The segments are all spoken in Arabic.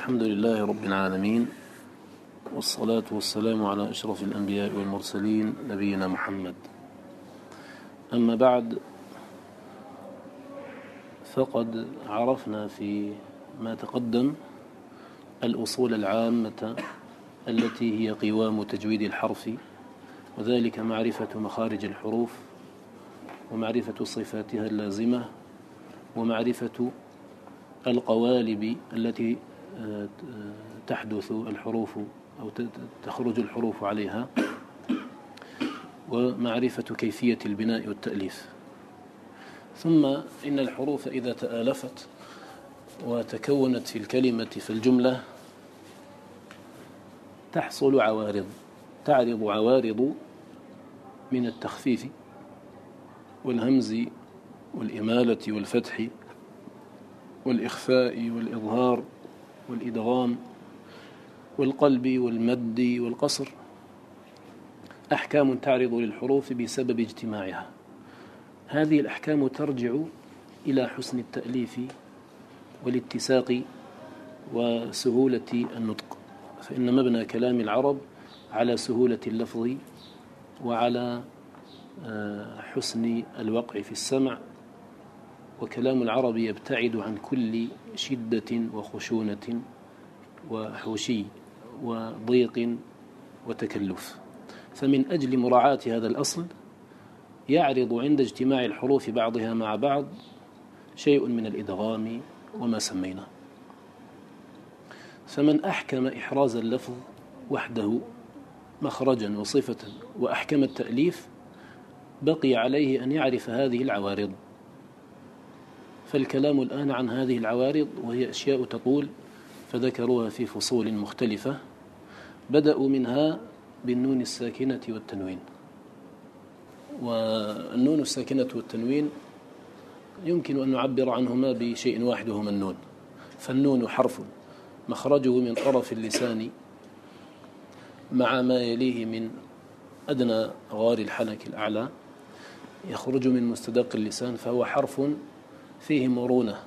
الحمد لله رب العالمين، والصلاة والسلام على أشرف الأنبياء والمرسلين نبينا محمد. أما بعد، فقد عرفنا في ما تقدم الأصول العامة التي هي قوام تجويد الحرف، وذلك معرفة مخارج الحروف ومعرفة صفاتها اللازمة ومعرفة القوالب التي تحدث الحروف أو تخرج الحروف عليها، ومعرفة كيفية البناء والتأليف. ثم إن الحروف إذا تآلفت وتكونت في الكلمة في الجملة تحصل عوارض، تعرض عوارض من التخفيف والهمز والإمالة والفتح والإخفاء والإظهار والإدغام والقلب والمد والقصر، أحكام تعرض للحروف بسبب اجتماعها. هذه الأحكام ترجع إلى حسن التأليف والاتساق وسهولة النطق، فإن مبنى كلام العرب على سهولة اللفظ وعلى حسن الوقع في السمع، وكلام العرب يبتعد عن كل شدة وخشونة وحوشي وضيق وتكلف. فمن أجل مراعاة هذا الأصل يعرض عند اجتماع الحروف بعضها مع بعض شيء من الإدغام وما سمينا. فمن أحكم إحراز اللفظ وحده مخرجا وصفة وأحكم التأليف بقي عليه أن يعرف هذه العوارض. فالكلام الآن عن هذه العوارض، وهي أشياء تطول، فذكروها في فصول مختلفة. بدأوا منها بالنون الساكنة والتنوين. والنون الساكنة والتنوين يمكن أن نعبر عنهما بشيء واحد وهو النون. فالنون حرف مخرجه من طرف اللسان مع ما يليه من أدنى غار الحنك الأعلى، يخرج من مستدق اللسان، فهو حرف فيه مرونة،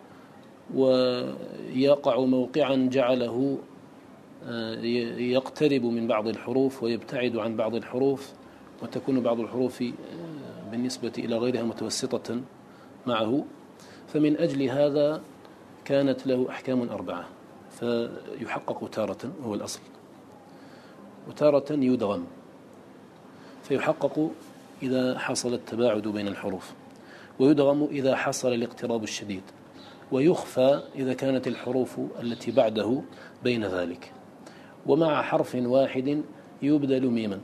ويقع موقعا جعله يقترب من بعض الحروف ويبتعد عن بعض الحروف، وتكون بعض الحروف بالنسبة إلى غيرها متوسطة معه. فمن أجل هذا كانت له أحكام 4. فيحقق تارة هو الأصل، وتارة يدغم، فيحقق إذا حصل التباعد بين الحروف، ويدغم إذا حصل الاقتراب الشديد، ويخفى إذا كانت الحروف التي بعده بين ذلك، ومع حرف واحد يبدل ميما.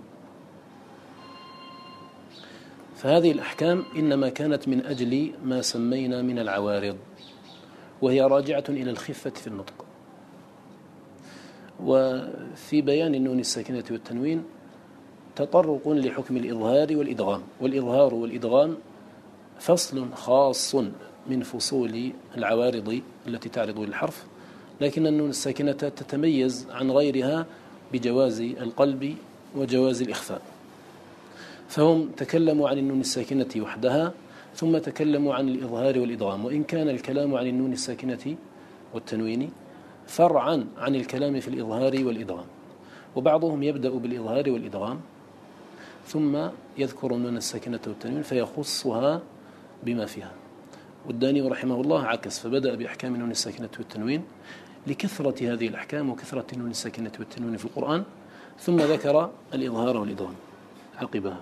فهذه الأحكام إنما كانت من أجل ما سمينا من العوارض، وهي راجعة إلى الخفة في النطق. وفي بيان النون الساكنة والتنوين تطرق لحكم الإظهار والإدغام. والإظهار والإدغام فصل خاص من فصول العوارض التي تعرض للحرف، لكن النون الساكنة تتميز عن غيرها بجواز القلب وجواز الإخفاء. فهم تكلموا عن النون الساكنة وحدها، ثم تكلموا عن الإظهار والإدغام، وإن كان الكلام عن النون الساكنة والتنوين فرعا عن الكلام في الإظهار والإدغام. وبعضهم يبدأ بالإظهار والإدغام ثم يذكر النون الساكنة والتنوين فيخصها بما فيها. والداني رحمه الله عكس، فبدأ بأحكام النون الساكنة والتنوين لكثرة هذه الأحكام وكثرة النون الساكنة والتنوين في القرآن، ثم ذكر الإظهار والإدغام عقبها.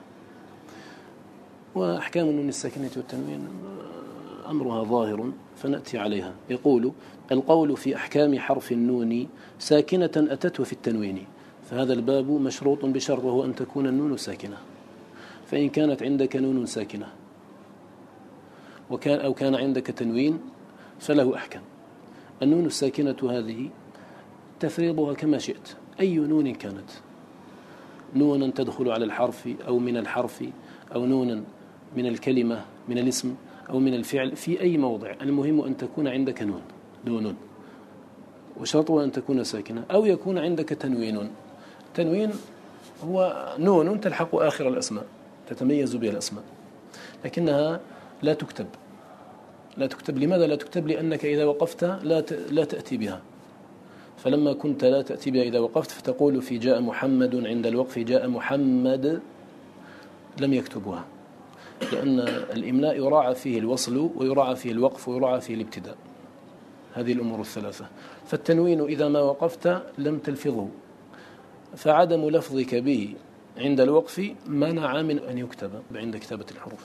وأحكام النون الساكنة والتنوين أمرها ظاهر فنأتي عليها. يقول: القول في أحكام حرف النون ساكنة أتته في التنوين. فهذا الباب مشروط بشرط، وهو أن تكون النون ساكنة. فإن كانت عندك نون ساكنة أو كان عندك تنوين فله أحكام. النون الساكنة هذه تفريضها كما شئت، أي نون كانت، نونا تدخل على الحرف أو من الحرف، أو نونا من الكلمة من الاسم أو من الفعل، في أي موضع، المهم أن تكون عندك نون، وشرطها أن تكون ساكنة، أو يكون عندك تنوين. تنوين هو نون تلحق آخر الأسماء تتميز بها الأسماء، لكنها لا تكتب. لماذا لا تكتب؟ لأنك إذا وقفت لا تأتي بها، فلما كنت لا تأتي بها إذا وقفت فتقول في جاء محمد عند الوقف جاء محمد لم يكتبها، لأن الإملاء يراعى فيه الوصل ويراعى فيه الوقف ويراعى فيه الابتداء، هذه الأمور الثلاثة. فالتنوين إذا ما وقفت لم تلفظه، فعدم لفظك به عند الوقف منع من أن يكتب عند كتابة الحروف.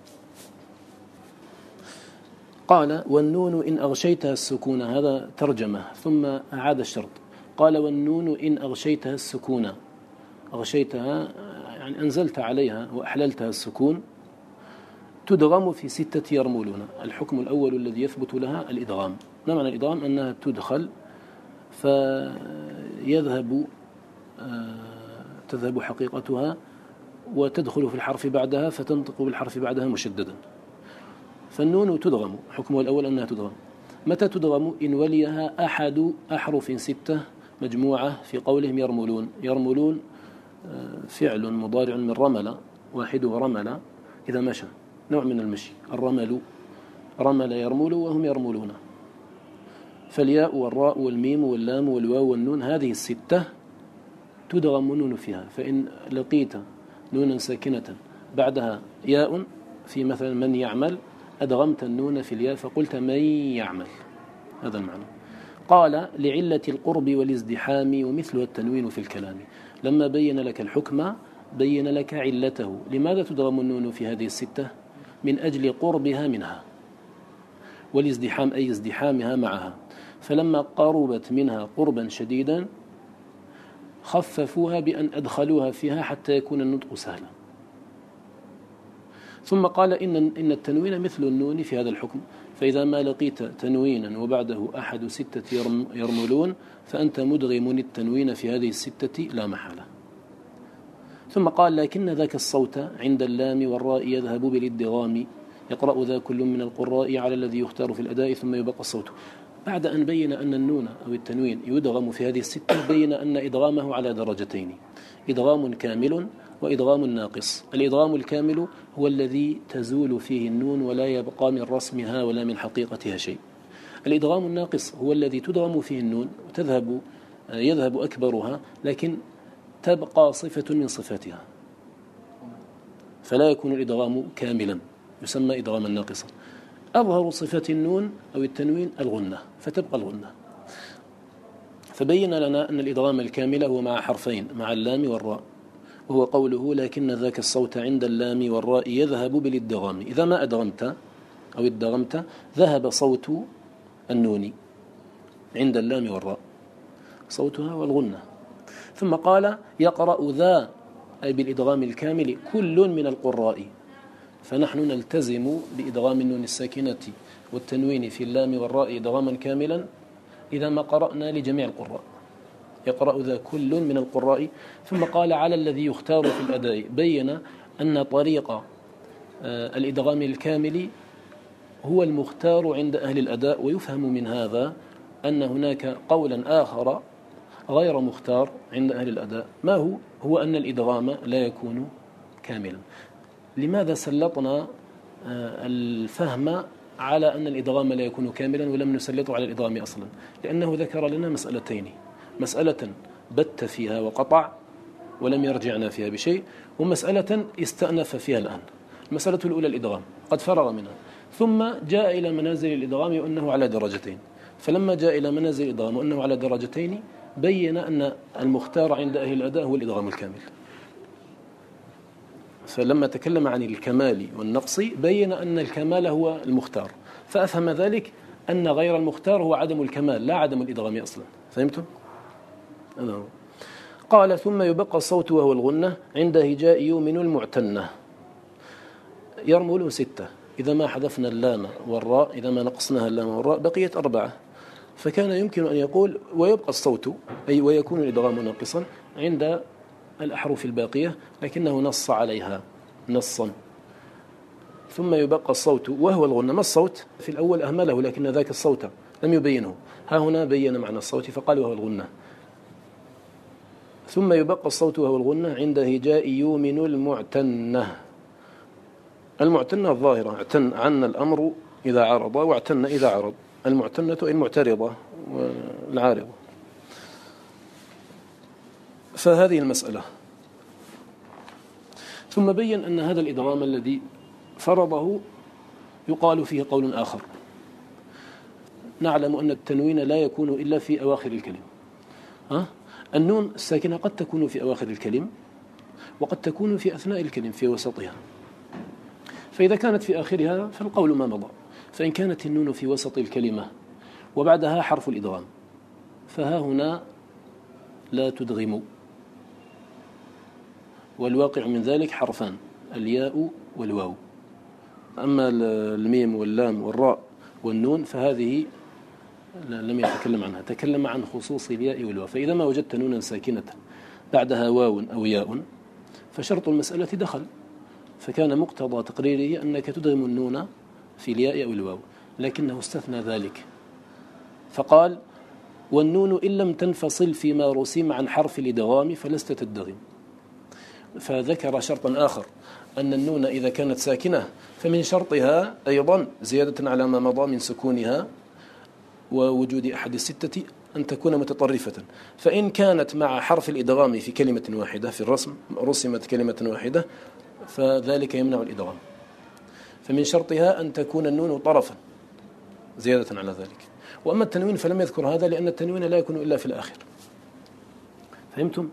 قال والنون إن أغشيتها السكون، هذا ترجمة ثم أعاد الشرط. قال والنون إن أغشيتها السكون، أغشيتها يعني أنزلت عليها وأحللتها السكون، تدغم في 6 يرملون. الحكم الأول الذي يثبت لها الإدغام. ما معنى الإدغام؟ أنها تدخل تذهب حقيقتها وتدخل في الحرف بعدها فتنطق بالحرف بعدها مشددا. فالنون تدغم، حكمها الأول أنها تدغم. متى تدغم؟ إن وليها أحد أحرف 6 مجموعة في قولهم يرملون. يرملون فعل مضارع من رمل، واحد رمل إذا مشى، نوع من المشي. الرمل رمل يرمل وهم يرملون. فالياء والراء والميم واللام والواو والنون هذه 6 تدغم النون فيها. فإن لقيت نونا ساكنة بعدها ياء في مثلا من يعمل، أدغمت النون في الياء فقلت من يعمل، هذا المعنى. قال لعلة القرب والازدحام ومثلها التنوين في الكلام. لما بين لك الحكم بين لك علته. لماذا تدغم النون في هذه 6؟ من أجل قربها منها، والازدحام أي ازدحامها معها. فلما قربت منها قربا شديدا خففوها بأن أدخلوها فيها حتى يكون النطق سهلا. ثم قال إن التنوين مثل النون في هذا الحكم، فإذا ما لقيت تنوينا وبعده أحد 6 يرملون فأنت مدغم التنوين في هذه 6 لا محالة. ثم قال لكن ذاك الصوت عند اللام والراء يذهب بالادغام، يقرأ ذا كل من القراء على الذي يختار في الأداء ثم يبقى الصوت. بعد أن بين أن النون أو التنوين يدغم في هذه 6 بين أن إدغامه على درجتين: إدغام كامل وإدغام ناقص. الإدغام الكامل هو الذي تزول فيه النون ولا يبقى من رسمها ولا من حقيقتها شيء. الإدغام الناقص هو الذي تدغم فيه النون يذهب أكبرها لكن تبقى صفة من صفاتها، فلا يكون الإدغام كاملا، يسمى إدغاما ناقصا. أظهر صفة النون أو التنوين الغنة، فتبقى الغنة. فبين لنا أن الإدغام الكامل هو مع حرفين، مع اللام والراء، وهو قوله لكن ذاك الصوت عند اللام والراء يذهب بالادغام. إذا ما أدغمت أو ادغمت ذهب صوت النون عند اللام والراء، صوتها والغنة. ثم قال يقرأ ذا أي بالإدغام الكامل كل من القراء، فنحن نلتزم بإدغام النون الساكنة والتنوين في اللام والراء إدغاما كاملا إذا ما قرأنا لجميع القراء. يقرأ ذا كل من القراء. ثم قال على الذي يختار في الأداء، بين أن طريق الإدغام الكامل هو المختار عند أهل الأداء. ويفهم من هذا أن هناك قولا آخر غير مختار عند أهل الأداء. ما هو أن الإدغام لا يكون كاملا. لماذا سلطنا الفهم على أن الإدغام لا يكون كاملا ولم نسلطه على الإدغام أصلا؟ لأنه ذكر لنا مسألتين: مسألة بت فيها وقطع ولم يرجعنا فيها بشيء، ومسألة استأنف فيها الآن. المسألة الأولى الإدغام قد فرغ منها، ثم جاء إلى منازل الإدغام وأنه على درجتين. فلما جاء إلى منازل الإدغام وأنه على درجتين بين أن المختار عند أهل الأداء هو الإدغام الكامل. فلما تكلم عن الكمال والنقص بين أن الكمال هو المختار، فأفهم ذلك أن غير المختار هو عدم الكمال لا عدم الإدغام أصلا. فهمتم؟ قال ثم يبقى الصوت وهو الغنة عند هجاء يؤمن المعتنة. يرمل 6، إذا ما حذفنا اللام والراء، إذا ما نقصناها اللام والراء بقيت 4. فكان يمكن أن يقول ويبقى الصوت أي ويكون الإدغام ناقصا عند الأحرف الباقية، لكنه نص عليها نصا. ثم يبقى الصوت وهو الغنة. ما الصوت؟ في الأول أهمله لكن ذاك الصوت لم يبينه، ها هنا بين معنى الصوت فقال وهو الغنة. ثم يبقى الصوت وهو الغنة عند هجاء يؤمن المعتنة. المعتنة الظاهرة، اعتن عن الأمر إذا عرض واعتن إذا عرض. المعتنة المعترضة والعارضة. فهذه المسألة. ثم بين أن هذا الإدغام الذي فرضه يقال فيه قول آخر. نعلم أن التنوين لا يكون إلا في أواخر الكلم. النون الساكنة قد تكون في أواخر الكلم وقد تكون في أثناء الكلم في وسطها. فإذا كانت في آخرها فالقول ما مضى. فإن كانت النون في وسط الكلمة وبعدها حرف الإدغام فها هنا لا تدغم، والواقع من ذلك حرفان الياء والواو. أما الميم واللام والراء والنون فهذه لم يتكلم عنها، تكلم عن خصوص الياء والواو. فإذا ما وجدت نونا ساكنة بعدها واو أو ياء فشرط المسألة دخل، فكان مقتضى تقريره أنك تدغم النون في الياء أو الواو، لكنه استثنى ذلك فقال والنون إن لم تنفصل فيما رسم عن حرف الإدغام فلست تدغم. فذكر شرطا آخر أن النون إذا كانت ساكنة فمن شرطها أيضا زيادة على ما مضى من سكونها ووجود أحد الستة أن تكون متطرفة. فإن كانت مع حرف الإدغام في كلمة واحدة في الرسم رسمت كلمة واحدة فذلك يمنع الإدغام. فمن شرطها أن تكون النون طرفا زيادة على ذلك. وأما التنوين فلم يذكر هذا لأن التنوين لا يكون إلا في الآخر. فهمتم؟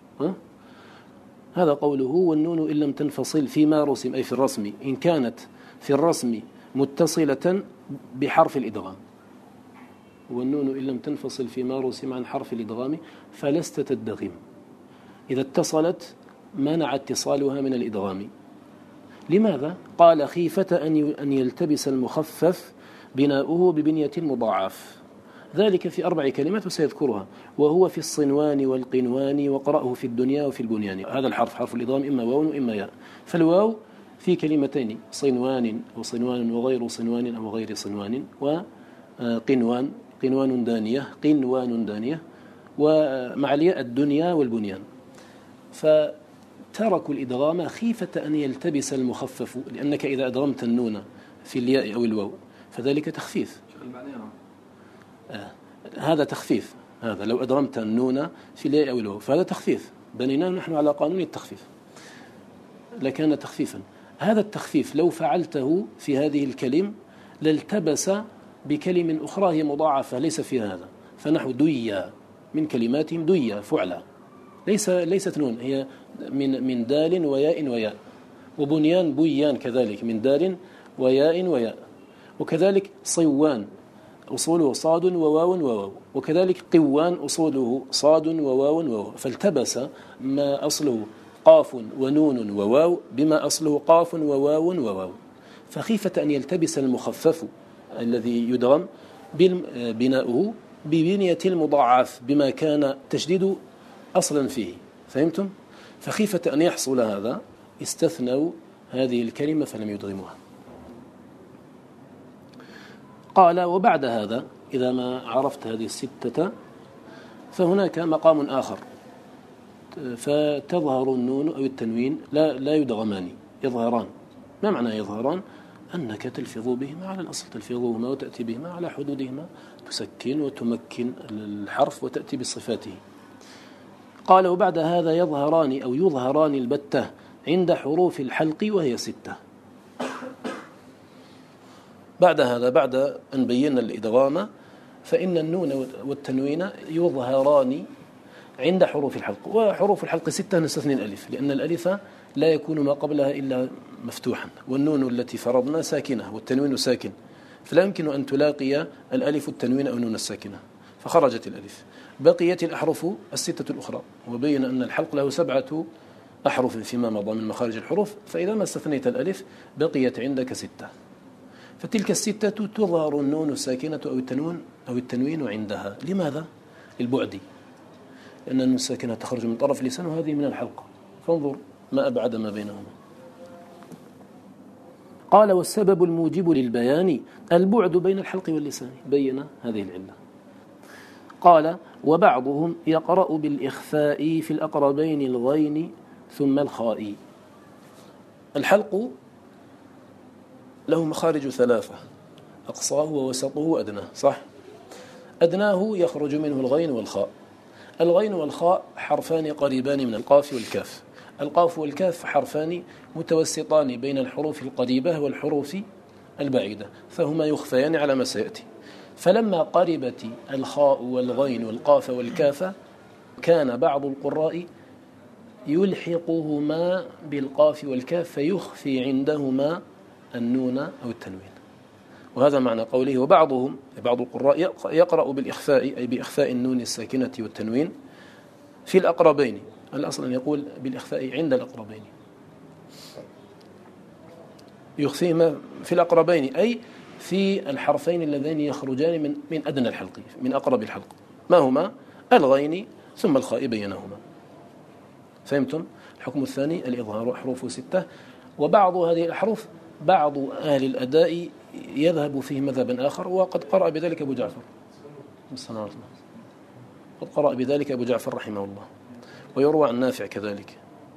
هذا قوله والنون إن لم تنفصل فيما رسم أي في الرسم، إن كانت في الرسم متصلة بحرف الإدغام. والنون إن لم تنفصل فيما رسم عن حرف الإدغام فلست تدغم. إذا اتصلت منع اتصالها من الإدغام. لماذا؟ قال خيفة أن يلتبس المخفف بناؤه ببنية مضاعف. ذلك في 4 كلمات وسيذكرها، وهو في الصنوان والقنوان وقرأه في الدنيا وفي البنيان. هذا الحرف حرف الإدغام إما واو وإما ياء. فالواو في كلمتين صنوان وصنوان وغير صنوان أو غير صنوان، وقنوان قنوان دانية ومع الياء الدنيا والبنيان. فتركوا الإدغام خيفة أن يلتبس المخفف، لأنك إذا أدغمت النون في الياء أو الواو فذلك تخفيف. هذا تخفيف، هذا لو أدغمت النون في الياء أو الواو فهذا تخفيف، بنينا نحن على قانون التخفيف لكان تخفيفا. هذا التخفيف لو فعلته في هذه الكلم لالتبس بكلم أخرى هي مضاعفة ليس فيها هذا. فنحو ديا من كلماتهم ديا فعلا ليست نون، هي من دال وياء وبنيان بيان كذلك من دال وياء وكذلك صوان أصوله صاد وواو وكذلك قوان أصوله صاد وواو فالتبس ما أصله قاف ونون وواو بما أصله قاف وواو فخيفة أن يلتبس المخفف الذي يدغم بناؤه ببنية المضاعف بما كان تشديد أصلا فيه. فهمتم؟ فخيفة أن يحصل هذا استثنوا هذه الكلمة فلم يدغموها. قال وبعد هذا إذا ما عرفت هذه الستة فهناك مقام آخر، فتظهر النون أو التنوين لا يدغمان يظهران. ما معنى يظهران؟ أنك تلفظ بهما على الأصل، تلفظهما وتأتي بهما على حدودهما، تسكن وتمكن الحرف وتأتي بصفاته. قال وبعد هذا يظهران أو يظهران البتة عند حروف الحلق وهي 6. بعد هذا بعد أن بينا الإدغام فإن النون والتنوين يظهران عند حروف الحلق. وحروف الحلق 6 نستثني الألف، لأن الألف لا يكون ما قبلها إلا مفتوحا، والنون التي فرضنا ساكنة والتنوين ساكن، فلا يمكن أن تلاقي الألف التنوين أو النون الساكنة فخرجت الألف. بقيت الأحرف 6 الأخرى، وبين أن الحلق له 7 أحرف فيما مضى من مخارج الحروف، فإذا ما استثنيت الألف بقيت عندك 6. فتلك 6 تظهر النون الساكنة أو التنوين عندها. لماذا؟ للبعد، لأن النون الساكنة تخرج من طرف اللسان وهذه من الحلق، فانظر ما أبعد ما بينهما. قال والسبب الموجب للبيان البعد بين الحلق واللسان، بين هذه العلة. قال وبعضهم يقرأ بالإخفاء في الأقربين الغين ثم الخاء. الحلق له مخارج 3، أقصاه ووسطه وأدناه، صح؟ أدناه يخرج منه الغين والخاء، الغين والخاء حرفان قريبان من القاف والكاف. القاف والكاف حرفان متوسطان بين الحروف القريبة والحروف البعيدة، فهما يخفيان على ما سيأتي. فلما قربت الخاء والغين والقاف والكاف كان بعض القراء يلحقهما بالقاف والكاف فيخفي عندهما النون أو التنوين. وهذا معنى قوله وبعض القراء يقرأ بالإخفاء، أي بإخفاء النون الساكنة والتنوين في الأقربين. الأصل أن يقول بالإخفاء عند الأقربين، يخفيهما في الأقربين أي في الحرفين اللذين يخرجان من أدنى الحلق، من أقرب الحلق، ما هما؟ الغين ثم الخاء بينهما. فهمتم؟ الحكم الثاني الإظهار، حروف 6. وبعض هذه الأحرف بعض أهل الأداء يذهب فيه مذهبا آخر، وقد قرأ بذلك أبو جعفر، قد قرأ بذلك أبو جعفر رحمه الله، ويروى عن نافع كذلك.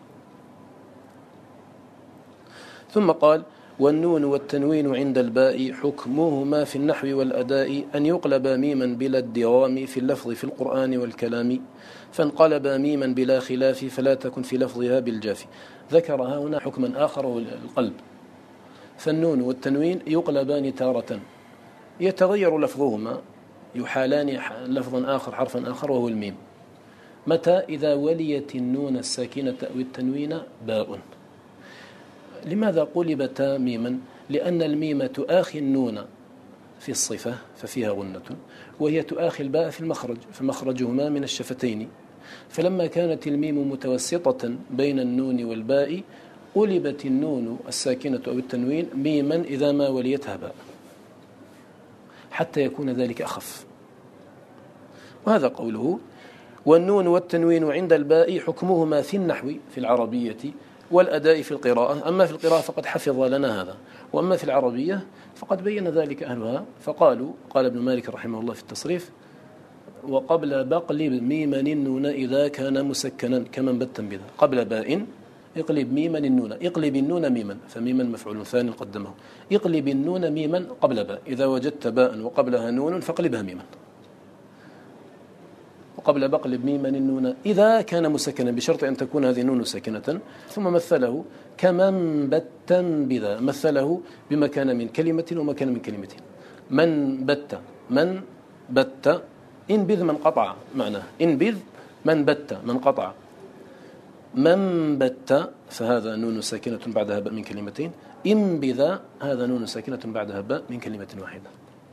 ثم قال والنون والتنوين عند الباء حكمهما في النحو والأداء أن يقلب ميما بلا ادغام في اللفظ في القرآن والكلام، فانقلب ميما بلا خلاف فلا تكن في لفظها بالجاف. ذكرها هنا حكما آخر هو القلب. فالنون والتنوين يقلبان تارة، يتغير لفظهما، يحالان لفظا آخر حرفا آخر وهو الميم. متى؟ إذا وليت النون الساكنة أو التنوين باء. لماذا قلبتا ميما؟ لأن الميم تؤاخي النون في الصفة ففيها غنة، وهي تؤاخي الباء في المخرج فمخرجهما من الشفتين. فلما كانت الميم متوسطة بين النون والباء قلبت النون الساكنة أو التنوين ميما إذا ما وليتها باء، حتى يكون ذلك أخف. وهذا قوله والنون والتنوين عند الباء حكمهما في النحو في العربية والأداء في القراءة. أما في القراءة فقد حفظ لنا هذا، وأما في العربية فقد بين ذلك أهلها. فقالوا قال ابن مالك رحمه الله في التصريف وقبل بقلب ميما النون إذا كان مسكنا كمن بتا بذا. قبل باء اقلب ميما النون، اقلب النون ميما، فميما مفعول ثاني قدمه، اقلب النون ميما قبل باء. إذا وجدت باء وقبلها نون فاقلبها ميما. وقبل بقلب ميما النون إذا كان مسكنا، بشرط أن تكون هذه النون ساكنة. ثم مثله كمن بتا بذا، مثله بمكان من كلمة ومكان من كلمتين. من بت، من بت، انبذ من قطع، معناه انبذ من بت من قطع. من بت فهذا نون ساكنة بعدها باء من كلمتين، انبذ هذا نون ساكنة بعدها باء من كلمة واحدة.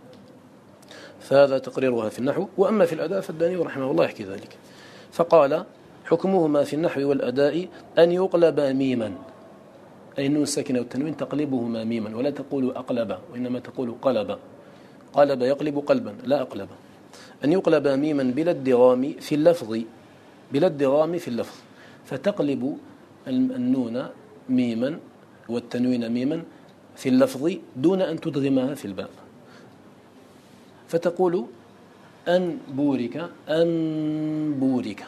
فهذا تقريرها في النحو. وأما في الأداء فالداني رحمه الله يحكي ذلك، فقال حكمهما في النحو والأداء أن يقلب ميما، أي النون الساكنة والتنوين تقلبهما ميما، ولا تقول أقلب وإنما تقول قلب. قلب يقلب قلبا لا أقلب. أن يقلب ميما بلا ادغام في اللفظ، بلا ادغام في اللفظ، فتقلب النون ميما والتنوين ميما في اللفظ دون أن تدغمها في الباء، فتقول أن بورك، أن بورك،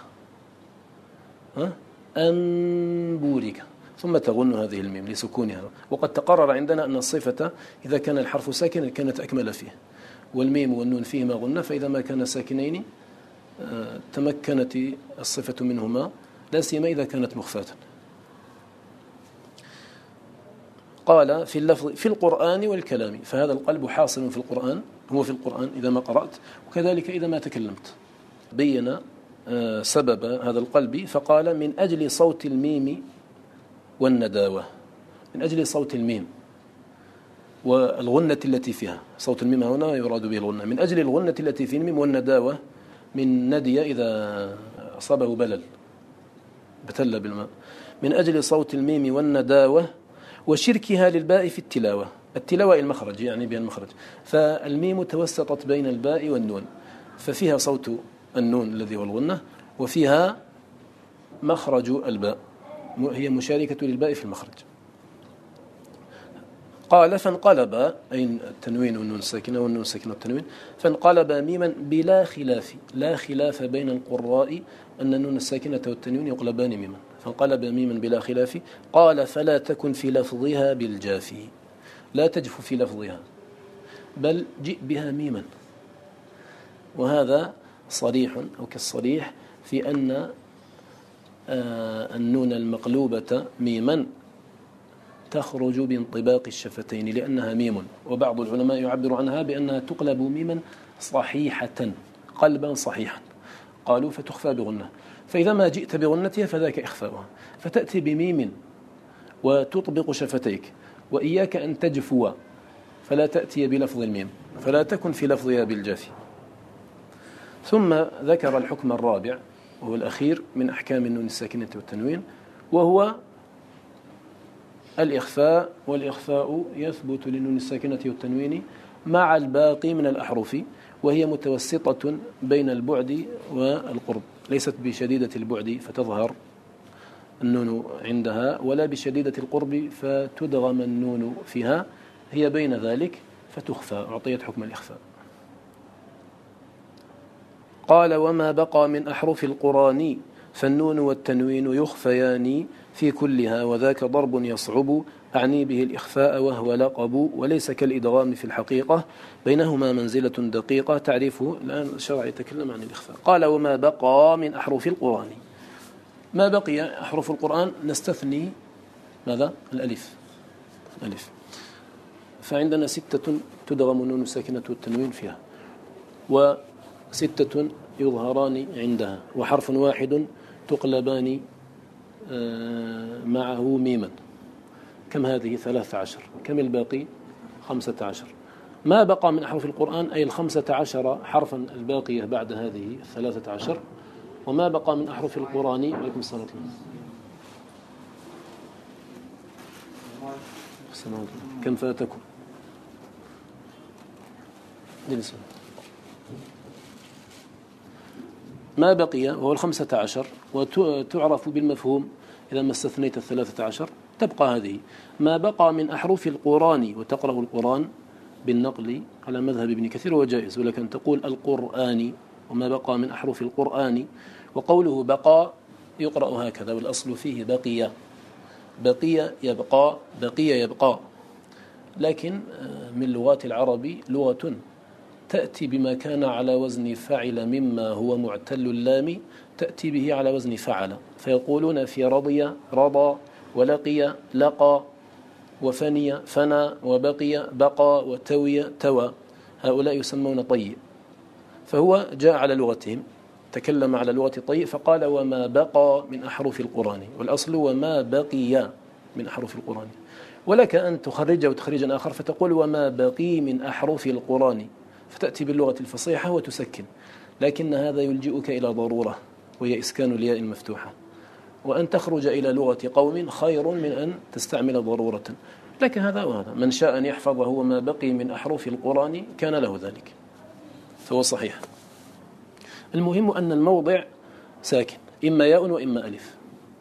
أن بورك، ثم تغن هذه الميم لسكونها. وقد تقرر عندنا أن الصفة إذا كان الحرف ساكنا كانت أكمل فيه، والميم والنون فيهما غنة، فإذا ما كان ساكنين تمكنت الصفة منهما، لا سيما إذا كانت مخفاة. قال في اللفظ في القرآن والكلام، فهذا القلب حاصل في القرآن، هو في القرآن إذا ما قرأت، وكذلك إذا ما تكلمت. بين سبب هذا القلب فقال من أجل صوت الميم والنداوة، من أجل صوت الميم والغنة التي فيها. صوت الميم هنا يراد به الغنة، من أجل الغنة التي في الميم، والنداوة من ندي إذا أصابه بلل بتل بالماء. من أجل صوت الميم والنداوة وشركها للباء في التلاوة. التلاوة المخرج يعني بها المخرج، فالميم توسطت بين الباء والنون، ففيها صوت النون الذي هو الغنة، وفيها مخرج الباء، هي مشاركة للباء في المخرج. قال فانقلب، أي التنوين والنون الساكنة والنون الساكنة والتنوين، فانقلب ميما بلا خلاف، لا خلاف بين القراء أن النون الساكنة والتنوين يقلبان ميما، فانقلب ميما بلا خلاف. قال فلا تكن في لفظها بالجافي، لا تجف في لفظها، بل جئ بها ميما. وهذا صريح أو كالصريح في أن النون المقلوبة ميما تخرج بانطباق الشفتين لأنها ميم، وبعض العلماء يعبر عنها بأنها تقلب ميما صحيحة قلبا صحيحا، قالوا فتخفى بغنة، فإذا ما جئت بغنتها فذاك إخفاؤها، فتأتي بميم وتطبق شفتيك، وإياك أن تجفو فلا تأتي بلفظ الميم، فلا تكن في لفظها بالجافي. ثم ذكر الحكم الرابع وهو الأخير من أحكام النون الساكنة والتنوين، وهو الإخفاء، والإخفاء يثبت للنون الساكنة والتنوين مع الباقي من الأحرف، وهي متوسطة بين البعد والقرب، ليست بشديدة البعد فتظهر النون عندها، ولا بشديدة القرب فتدغم النون فيها، هي بين ذلك فتخفى، أعطيت حكم الإخفاء. قال: وما بقى من أحرف القرآن فالنون والتنوين يخفيان في كلها، وذاك ضرب يصعب أعني به الإخفاء وهو لقب، وليس كالإدغام في الحقيقة، بينهما منزلة دقيقة تعرفه. الآن الشرع يتكلم عن الإخفاء. قال: وما بقى من أحرف القرآن، ما بقي أحرف القرآن نستثني ماذا؟ الألف، ألف، فعندنا 6 تدغم النون الساكنة والتنوين فيها، و6 يظهران عندها، وحرف واحد تقلبان معه ميما. كم هذه؟ 13. كم الباقي؟ 15. ما بقى من أحرف القرآن أي 15 حرفا الباقية بعد هذه 13، وما بقى من أحرف القرآن. عليكم السلام. كم فاتكم؟ ما بقي وهو 15، وتعرف بالمفهوم إذا ما استثنيت 13 تبقى هذه. ما بقى من أحرف القرآن، وتقرأ القرآن بالنقل على مذهب ابن كثير وجائز، ولكن تقول القرآن، وما بقى من أحرف القرآن. وقوله بقى يقرأ هكذا، والأصل فيه بقي، بقي يبقى، بقي يبقى، لكن من لغات العرب لغة تأتي بما كان على وزن فعل مما هو معتل اللام، تأتي به على وزن فعل، فيقولون في رضي رضى، ولقي لقى، وفني فنى، وبقي بقى، وتوي توى، هؤلاء يسمون طي، فهو جاء على لغتهم، تكلم على لغة طي، فقال: وما بقى من أحرف القرآن، والأصل وما بقي من أحرف القرآن. ولك أن تخرجه تخريجا آخر فتقول: وما بقي من أحرف القرآن، فتأتي باللغة الفصيحة وتسكن، لكن هذا يلجئك إلى ضرورة، وهي إسكان الياء المفتوحة، وأن تخرج إلى لغة قوم خير من أن تستعمل ضرورة، لكن هذا وهذا، من شاء أن يحفظه وما بقي من أحرف القرآن كان له ذلك، فهو صحيح. المهم أن الموضع ساكن، إما ياء وإما ألف.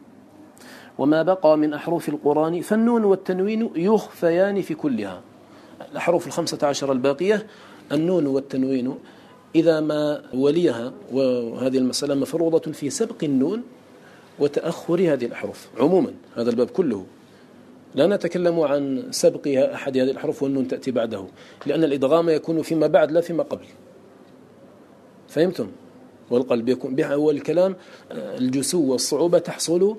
وما بقى من أحرف القرآن فالنون والتنوين يخفيان في كلها، الأحرف 15 الباقية النون والتنوين إذا ما وليها، وهذه المسألة مفروضة في سبق النون وتأخر هذه الأحرف عموما، هذا الباب كله لا نتكلم عن سبق أحد هذه الأحرف والنون تأتي بعده، لأن الإدغام يكون فيما بعد لا فيما قبل، فهمتم؟ والقلب يكون بها هو الكلام، الجسو والصعوبة تحصل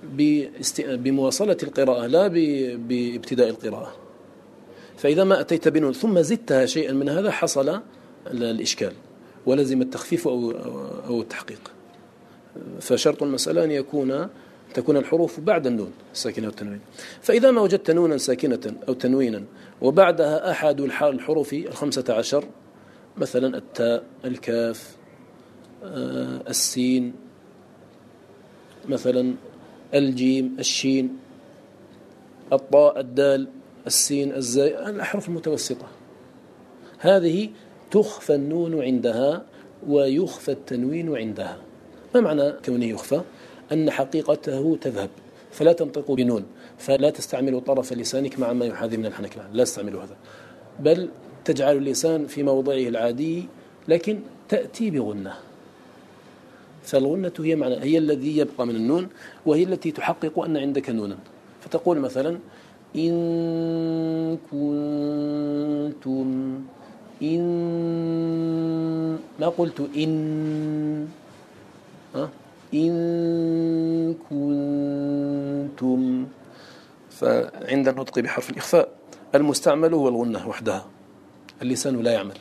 بمواصلة القراءة لا بابتداء القراءة، فإذا ما أتيت بنون ثم زدتها شيئا من هذا حصل الإشكال ولزم التخفيف أو التحقيق. فشرط المسألة أن تكون الحروف بعد النون الساكنة والتنوين. فإذا ما وجدت نونا ساكنة أو تنوينا وبعدها أحد الحروف 15 مثلا التاء، الكاف، السين، مثلا الجيم، الشين، الطاء، الدال، السين، الزاي، الأحرف المتوسطة، هذه تخفى النون عندها ويخفى التنوين عندها. ما معنى كونه يخفى؟ أن حقيقته تذهب، فلا تنطق بنون، فلا تستعمل طرف لسانك مع ما يحاذي من الحنك، لا تستعمل هذا، بل تجعل اللسان في موضعه العادي، لكن تأتي بغنة. فالغنة هي الذي يبقى من النون، وهي التي تحقق أن عندك نونا، فتقول مثلا إن كنتم، ما قلت إن، إن كنتم. فعند النطق بحرف الإخفاء المستعمل هو الغنة وحدها، اللسان لا يعمل.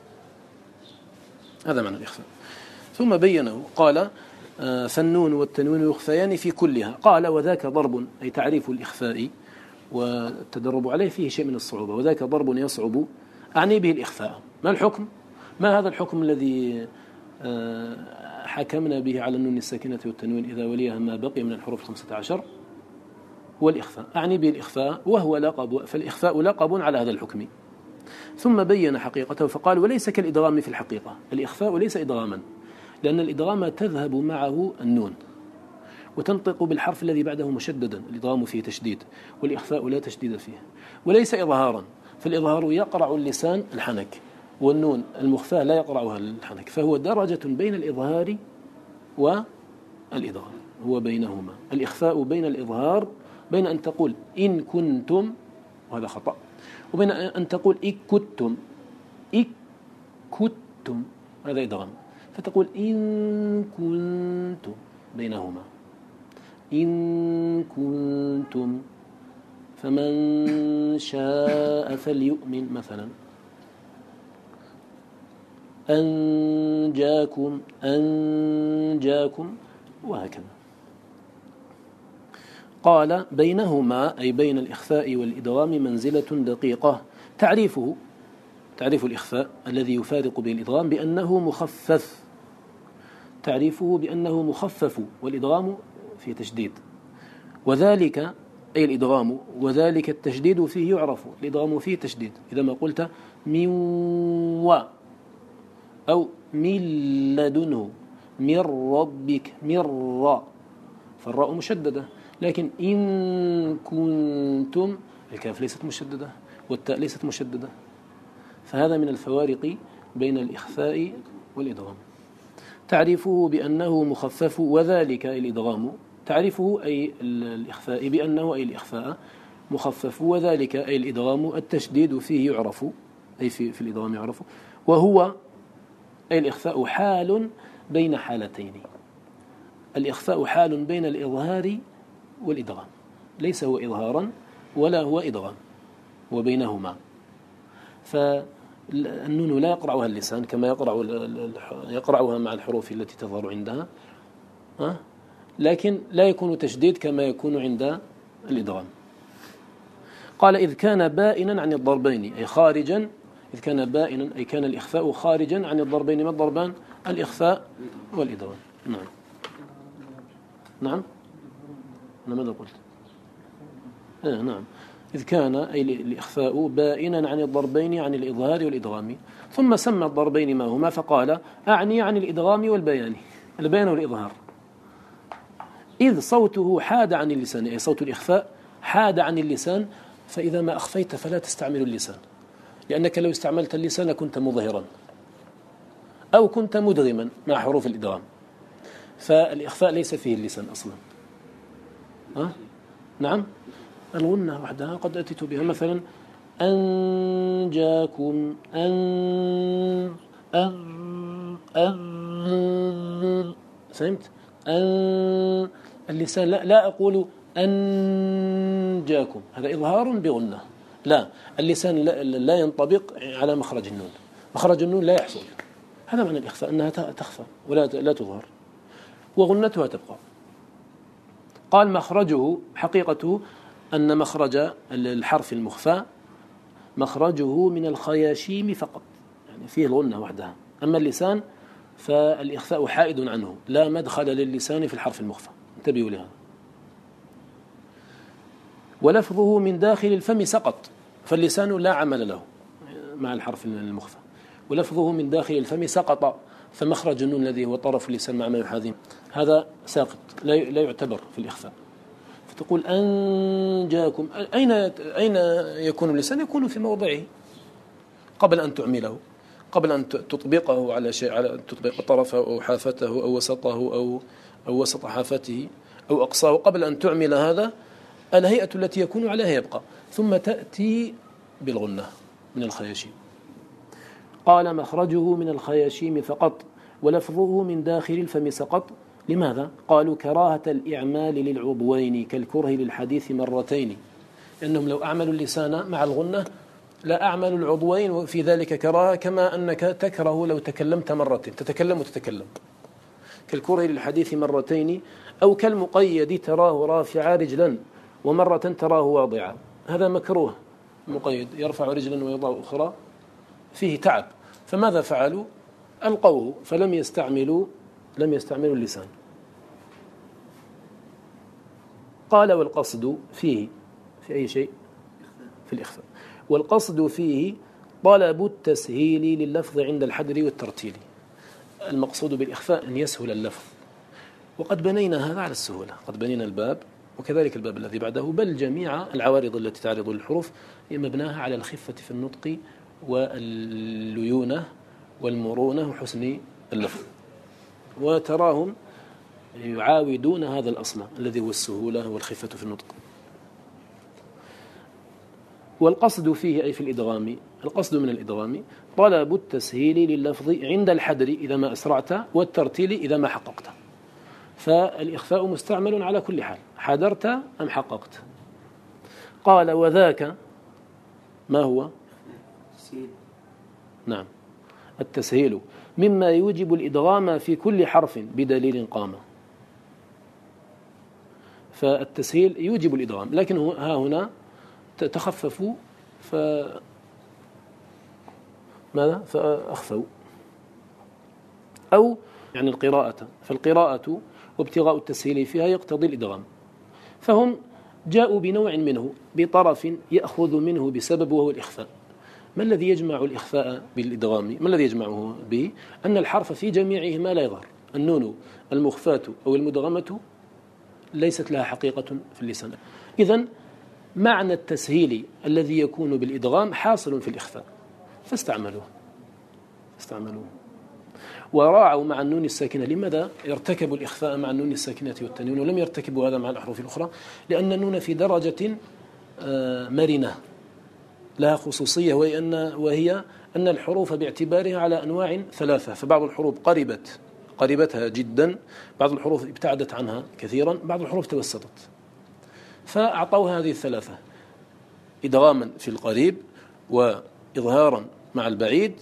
هذا معنى الإخفاء. ثم بينه قال فالنون والتنوين يخفيان في كلها. قال وذاك ضرب، أي تعريف الإخفاء والتدرب عليه فيه شيء من الصعوبة. وذاك ضرب يصعب أعني به الإخفاء. ما الحكم؟ ما هذا الحكم الذي حكمنا به على النون الساكنة والتنوين إذا وليها ما بقي من الحروف 15؟ هو الإخفاء، أعني به الإخفاء، وهو لقب، فالإخفاء لقب على هذا الحكم. ثم بين حقيقته فقال وليس كالإدغام في الحقيقة. الإخفاء ليس إدغاما، لأن الإدغام تذهب معه النون وتنطق بالحرف الذي بعده مشددا، الإدغام فيه تشديد والإخفاء لا تشديد فيه. وليس إظهارا، فالإظهار يقرع اللسان الحنك، والنون المخفاة لا يقرعها الحنك، فهو درجة بين الإظهار والإدغام، هو بينهما. الإخفاء بين الإظهار، بين أن تقول إن كنتم وهذا خطأ، وبين أن تقول إن كنتم، إن كنتم هذا إدغام، فتقول إن كنتم، بينهما إن كنتم. فمن شاء فليؤمن مثلا، أنجاكم، أنجاكم، وهكذا. قال بينهما أي بين الإخفاء والإدغام منزلة دقيقة. تعريفه، تعريف الإخفاء الذي يفارق به الإدغام بأنه مخفف، تعريفه بأنه مخفف والإدغام في تشديد، وذلك أي الإدغام، وذلك التشديد فيه يعرف، الإدغام فيه تشديد. إذا ما قلت من و أو من لدنه من ربك من را، فالراء مشددة، لكن إن كنتم الكاف ليست مشددة والتاء ليست مشددة، فهذا من الفوارق بين الإخفاء والإدغام. تعريفه بأنه مخفف، وذلك أي الإدغام، تعريفه أي الإخفاء بأنه أي الإخفاء مخفف، وذلك أي الإدغام التشديد فيه يعرف، أي في الإدغام يعرف، وهو أي الإخفاء حال بين حالتين. الإخفاء حال بين الإظهار والإدغام، ليس هو إظهارا ولا هو إدغام، وبينهما. فالنون لا يقرعها اللسان كما يقرعها مع الحروف التي تظهر عندها، لكن لا يكون تشديد كما يكون عند الإدغام. قال إذ كان بائنا عن الضربين، أي خارجا، إذ كان بائنا أي كان الإخفاء خارجا عن الضربين. ما الضربان؟ الإخفاء والإدغام. نعم نعم، أنا ماذا قلت؟ نعم، إذ كان أي الإخفاء بائنا عن الضربين عن الإظهار والإدغام. ثم سمى الضربين ما هما فقال أعني عن الإدغام والبيان، البيان والإظهار. إذ صوته حاد عن اللسان، أي صوت الإخفاء حاد عن اللسان، فإذا ما أخفيت فلا تستعمل اللسان، لأنك لو استعملت اللسان كنت مظهرا أو كنت مدغما مع حروف الإدغام، فالإخفاء ليس فيه اللسان أصلا. نعم، الغنة وحدها قد أتيت بها، مثلا أنجاكم، فهمت؟ اللسان لا أقول أنجاكم، هذا إظهار بغنة، لا، اللسان لا ينطبق على مخرج النون، مخرج النون لا يحصل. هذا معنى الإخفاء، أنها تخفى ولا تظهر، وغنتها تبقى. قال مخرجه، حقيقته أن مخرج الحرف المخفى مخرجه من الخياشيم فقط، يعني فيه الغنة وحدها. أما اللسان فالإخفاء حائد عنه، لا مدخل للسان في الحرف المخفى، انتبهوا لهذا. ولفظه من داخل الفم سقط، فاللسان لا عمل له مع الحرف المخفى، ولفظه من داخل الفم سقط، فمخرج النون الذي هو طرف اللسان مع ما يحاذيه هذا ساقط، لا يعتبر في الإخفاء. فتقول أنجاكم، أين يكون اللسان؟ يكون في موضعه قبل أن تعمله، قبل أن تطبقه على شيء، على تطبق طرفه أو حافته أو وسطه أو وسط حافته أو أقصاه، قبل أن تعمل هذا الهيئة التي يكون عليها يبقى، ثم تأتي بالغنة من الخياشيم. قال مخرجه من الخياشيم فقط، ولفظه من داخل الفم سقط، لماذا؟ قالوا كراهة الإعمال للعضوين كالكره للحديث مرتين، لأنهم لو أعملوا اللسان مع الغنة لا أعمل العضوين، وفي ذلك كراهة، كما أنك تكره لو تكلمت مرتين، تتكلم وتتكلم، كالكره للحديث مرتين، أو كالمقيد تراه رافعا رجلا ومرة تراه واضعا، هذا مكروه. المقيد يرفع رجلا ويضع أخرى فيه تعب، فماذا فعلوا؟ ألقوه، فلم يستعملوا اللسان. قال والقصد فيه في أي شيء؟ في الإخفاء. والقصد فيه طلب التسهيل لللفظ عند الحدر والترتيل. المقصود بالإخفاء أن يسهل اللفظ، وقد بنينا هذا على السهولة، قد بنينا الباب وكذلك الباب الذي بعده، بل جميع العوارض التي تعرض للحروف مبناها على الخفة في النطق والليونة والمرونة وحسن اللفظ، وتراهم يعاودون هذا الأصل الذي هو السهولة والخفة في النطق. والقصد فيه أي في الإدغام، القصد من الإدغام طلب التسهيل لللفظ عند الحدر إذا ما أسرعت، والترتيل إذا ما حققت. فالإخفاء مستعمل على كل حال، حدرت أم حققت. قال وذاك ما هو؟ نعم، التسهيل مما يوجب الإدغام في كل حرف بدليل قام. فالتسهيل يوجب الإدغام، لكن ها هنا تخففوا فأخفوا، أو يعني القراءة، فالقراءة وابتغاء التسهيل فيها يقتضي الإدغام، فهم جاءوا بنوع منه بطرف يأخذ منه بسبب وهو الإخفاء. ما الذي يجمع الإخفاء بالإدغام؟ ما الذي يجمعه به؟ أن الحرف في جميعه ما لا يظهر، النون المخفاة أو المدغمة ليست لها حقيقة في اللسان. إذن معنى التسهيل الذي يكون بالإدغام حاصل في الإخفاء، فاستعملوه وراعوا مع النون الساكنة. لماذا ارتكبوا الإخفاء مع النون الساكنة والتنوين ولم يرتكبوا هذا مع الأحرف الأخرى؟ لأن النون في درجة مرنة لها خصوصية، وهي أن الحروف باعتبارها على أنواع ثلاثة، فبعض الحروف قربتها جدا، بعض الحروف ابتعدت عنها كثيرا، بعض الحروف توسطت، فأعطوها هذه الثلاثة: إدغاما في القريب، وإظهارا مع البعيد،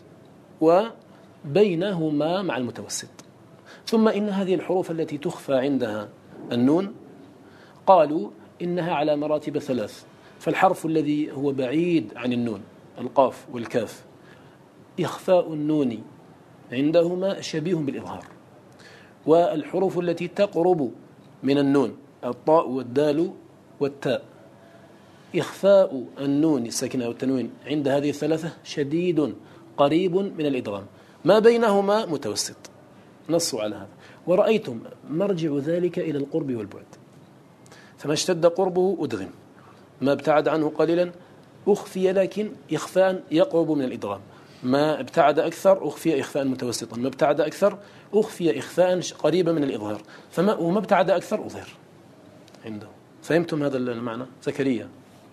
وبينهما مع المتوسط. ثم إن هذه الحروف التي تخفى عندها النون قالوا إنها على مراتب ثلاث. فالحرف الذي هو بعيد عن النون، القاف والكاف، إخفاء النون عندهما شبيه بالإظهار. والحروف التي تقرب من النون، الطاء والدال والتاء، إخفاء النون الساكنة والتنوين عند هذه الثلاثة شديد قريب من الإدغام، ما بينهما متوسط. نصوا على هذا، ورأيتم مرجع ذلك إلى القرب والبعد، فما اشتد قربه أدغم، ما ابتعد عنه قليلا أخفي لكن إخفاء يقرب من الإدغام، ما ابتعد أكثر أخفي إخفاء متوسطا، ما ابتعد أكثر أخفي إخفاء قريبا من الإظهار، وما ابتعد أكثر أظهر عنده. فهمتم هذا المعنى؟ زكريا،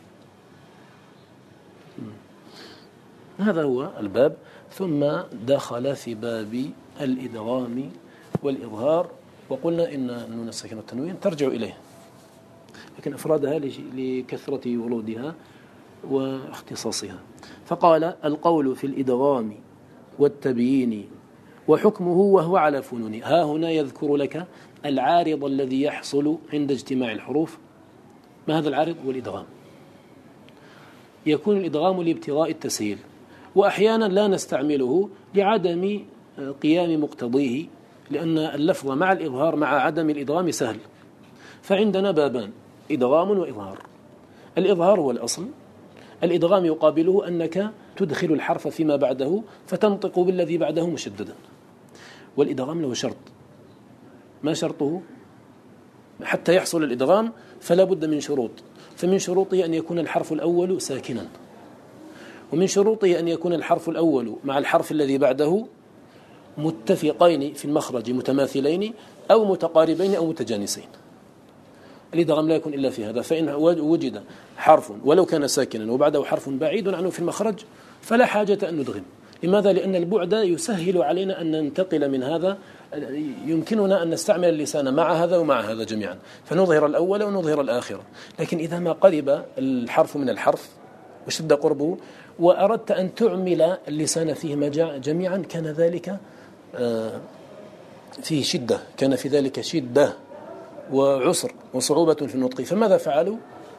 هذا هو الباب. ثم دخل في باب الإدغام والإظهار، وقلنا إن النون الساكنة والتنوين ترجع إليه، لكن أفرادها لكثرة ورودها واختصاصها. فقال: القول في الإدغام والتبيين وحكمه وهو على فنون. ها هنا يذكر لك العارض الذي يحصل عند اجتماع الحروف. ما هذا العارض؟ هو الإدغام. يكون الإدغام لابتغاء التسهيل، وأحيانا لا نستعمله لعدم قيام مقتضيه، لأن اللفظ مع الإظهار مع عدم الإدغام سهل. فعندنا بابان: إدغام وإظهار. الإظهار هو الأصل، الإدغام يقابله أنك تدخل الحرف فيما بعده فتنطق بالذي بعده مشددا. والإدغام له شرط، ما شرطه؟ حتى يحصل الإدغام فلا بد من شروط، فمن شروطه أن يكون الحرف الأول ساكنا، ومن شروطه أن يكون الحرف الأول مع الحرف الذي بعده متفقين في المخرج، متماثلين أو متقاربين أو متجانسين. الإدغام لا يكون إلا في هذا. فإن وجد حرف ولو كان ساكنا وبعده حرف بعيد عنه في المخرج فلا حاجة أن ندغم. لماذا؟ لأن البعد يسهل علينا أن ننتقل من هذا يمكننا أن نستعمل اللسان مع هذا ومع هذا جميعا، فنظهر الأول ونظهر الآخر. لكن إذا ما قرب الحرف من الحرف وشد قربه وأردت أن تعمل اللسان فيهما جميعا كان ذلك فيه شدة، كان في ذلك شدة وعسر وصعوبة في النطق. فماذا فعلوا؟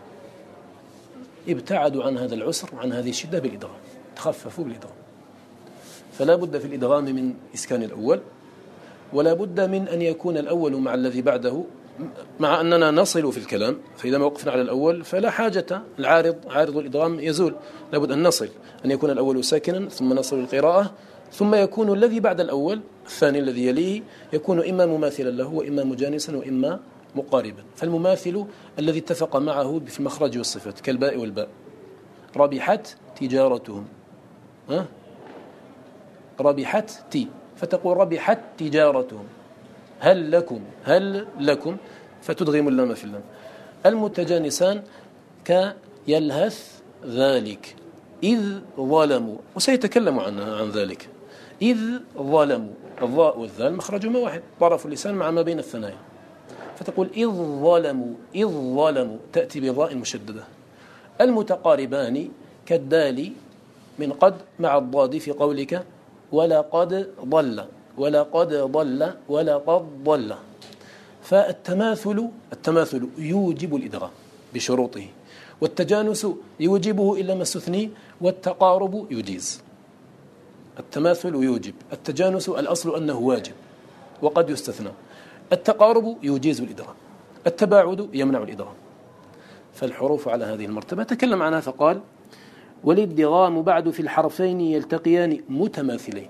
ابتعدوا عن هذا العسر وعن هذه الشدة بالإدغام، تخففوا بالإدغام. فلا بد في الإدغام من إسكان الأول، ولا بد من أن يكون الأول مع الذي بعده، مع أننا نصل في الكلام. فإذا ما وقفنا على الأول فلا حاجة، عارض الإدغام يزول. لا بد أن نصل، أن يكون الأول ساكنا ثم نصل القراءة، ثم يكون الذي بعد الأول الثاني الذي يليه يكون إما مماثلا له وإما مجانسا وإما مقاربا. فالمماثل الذي اتفق معه في المخرج والصفات كالباء والباء. ربحت تجارتهم، ربحت تي، فتقول ربحت تجارتهم. هل لكم فتدغم اللام في اللام. المتجانسان كيلهث ذلك إذ ظلموا، وسيتكلم عن ذلك. إذ ظلموا، الضاء والذال مخرجهما واحد، طرف اللسان مع ما بين الثنايا، فتقول إذ ظلموا تأتي بضاء مشددة. المتقاربان كالدال من قد مع الضاد في قولك ولقد ضل ولقد ضل. فالتماثل يوجب الإدغام بشروطه، والتجانس يوجبه إلا ما استثني، والتقارب يجيز. التماثل يوجب، التجانس الأصل أنه واجب وقد يستثنى، التقارب يجيز الإدغام، التباعد يمنع الإدغام. فالحروف على هذه المرتبة تكلم عنها فقال والادغام بعد في الحرفين يلتقيان متماثلين.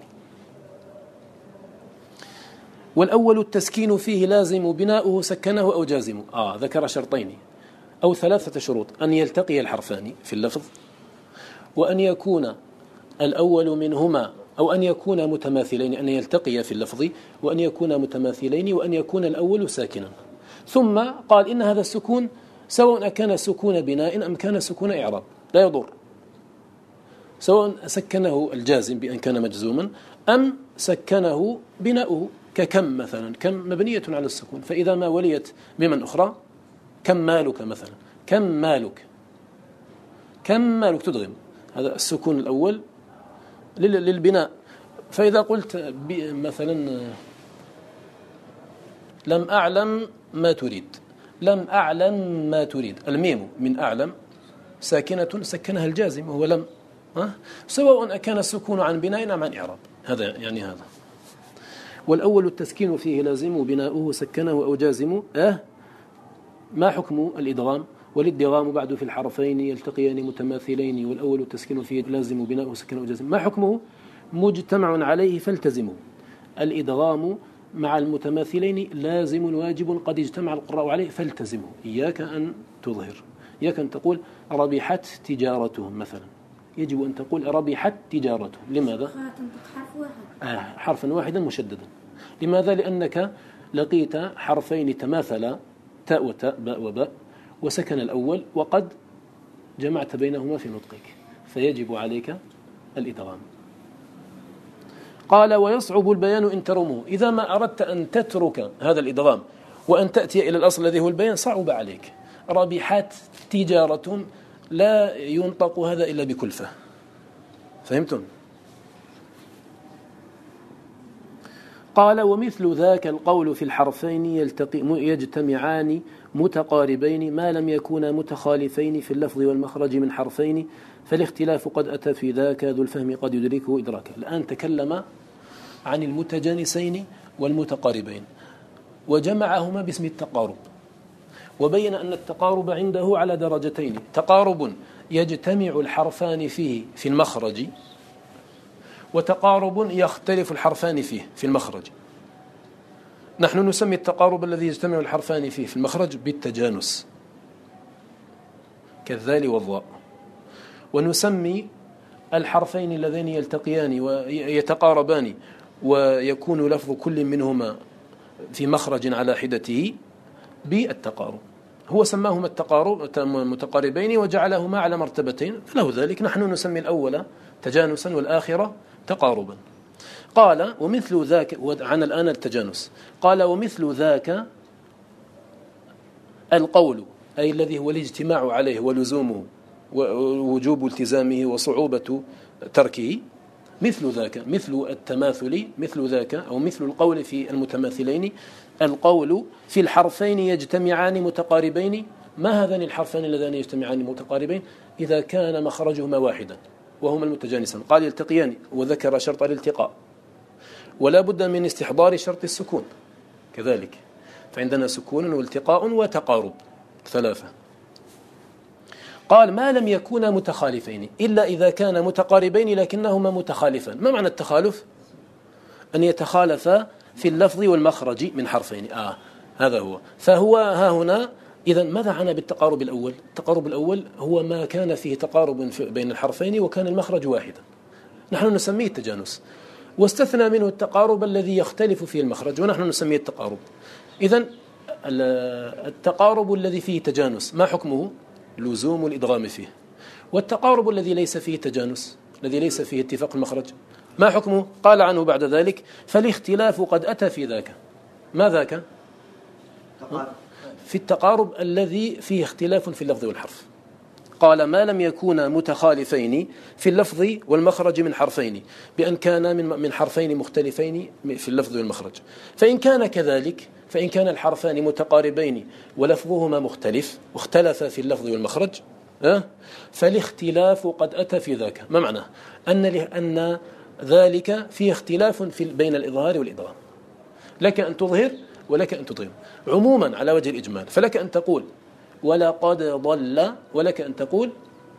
والأول التسكين فيه لازم بناؤه سكنه أو جازمه. ذكر شرطين أو 3 شروط: أن يلتقي الحرفان في اللفظ، وأن يكون الأول منهما، أو أن يكون متماثلين، أن يلتقي في اللفظ وأن يكون متماثلين، وأن يكون الأول ساكنا. ثم قال إن هذا السكون سواء كان سكون بناء أم كان سكون إعراب لا يضر، سواء سكنه الجازم بأن كان مجزوما أم سكنه بناؤه، ككم مثلا، كم مبنية على السكون، فإذا ما وليت بمن أخرى كم مالك مثلا، كم مالك تدغم، هذا السكون الأول للبناء. فإذا قلت مثلا لم أعلم ما تريد، الميم من أعلم ساكنة سكنها الجازم وهو لم، سواء كان السكون عن بناء أم عن إعراب، هذا يعني هذا. والأول التسكين فيه لازم بناؤه سكنه أو جازم. ما حكم الإدغام؟ والادغام بعد في الحرفين يلتقيان متماثلين، والأول التسكين فيه لازم بناؤه سكنه أو جازم. ما حكمه؟ مجتمع عليه فالتزمه. الإدغام مع المتماثلين لازم واجب قد اجتمع القراء عليه فالتزمه. إياك أن تظهر، إياك أن تقول ربحت تجارتهم مثلا، يجب أن تقول ربحت تجارتهم. لماذا؟ حرفا واحدا مشددا. لماذا؟ لأنك لقيت حرفين تماثلا، تاء وتاء، باء وباء، وسكن الأول وقد جمعت بينهما في نطقك، فيجب عليك الإدغام. قال ويصعب البيان إن ترمه. إذا ما أردت أن تترك هذا الإدغام وأن تأتي إلى الأصل الذي هو البيان صعب عليك. ربحت تجارتهم لا ينطق هذا إلا بكلفة، فهمتم؟ قال ومثل ذاك القول في الحرفين يجتمعان متقاربين ما لم يكونا متخالفين في اللفظ والمخرج من حرفين، فالاختلاف قد أتى في ذاك ذو الفهم قد يدركه إدراكا. الآن تكلم عن المتجانسين والمتقاربين وجمعهما باسم التقارب، وبين أن التقارب عنده على درجتين: تقارب يجتمع الحرفان فيه في المخرج، وتقارب يختلف الحرفان فيه في المخرج. نحن نسمي التقارب الذي يجتمع الحرفان فيه في المخرج بالتجانس كالذال والضاء، ونسمي الحرفين اللذين يلتقيان ويتقاربان ويكون لفظ كل منهما في مخرج على حدته بالتقارب. هو سماهما التقارب متقاربين وجعلهما على مرتبتين، فله ذلك. نحن نسمي الأول تجانسا والآخرة تقاربا. قال ومثل ذاك، عن الآن التجانس، قال ومثل ذاك القول، أي الذي هو الاجتماع عليه ولزومه ووجوب التزامه وصعوبة تركه، مثل ذاك، مثل التماثل، مثل ذاك أو مثل القول في المتماثلين، القول في الحرفين يجتمعان متقاربين. ما هذان الحرفان اللذان يجتمعان متقاربين؟ إذا كان مخرجهما واحدا وهما المتجانسان. قال يلتقيان، وذكر شرط الالتقاء، ولا بد من استحضار شرط السكون كذلك، فعندنا سكون والتقاء وتقارب ثلاثة. قال ما لم يكونا متخالفين، إلا إذا كان متقاربين لكنهما متخالفان. ما معنى التخالف؟ أن يتخالفا في اللفظ والمخرج من حرفين. هذا هو. فهو ها هنا إذا ماذا عنى بالتقارب الأول؟ التقارب الأول هو ما كان فيه تقارب بين الحرفين وكان المخرج واحدا، نحن نسميه التجانس، واستثنى منه التقارب الذي يختلف فيه المخرج ونحن نسميه التقارب. إذن التقارب الذي فيه تجانس ما حكمه؟ لزوم الإدغام فيه. والتقارب الذي ليس فيه تجانس، الذي ليس فيه اتفاق المخرج، ما حكمه؟ قال عنه بعد ذلك فالاختلاف قد أتى في ذاك. ما ذاك؟ في التقارب الذي فيه اختلاف في اللفظ والحرف. قال ما لم يكونا متخالفين في اللفظ والمخرج من حرفين، بأن كان من حرفين مختلفين في اللفظ والمخرج. فإن كان كذلك، فإن كان الحرفان متقاربين ولفظهما مختلف واختلف في اللفظ والمخرج، فالاختلاف قد أتى في ذاك. ما معناه؟ أن ذلك فيه اختلاف بين الإظهار والإدغام، لك أن تظهر ولك أن تضغم عموما على وجه الإجمال. فلك أن تقول ولقد ضل، ولك أن تقول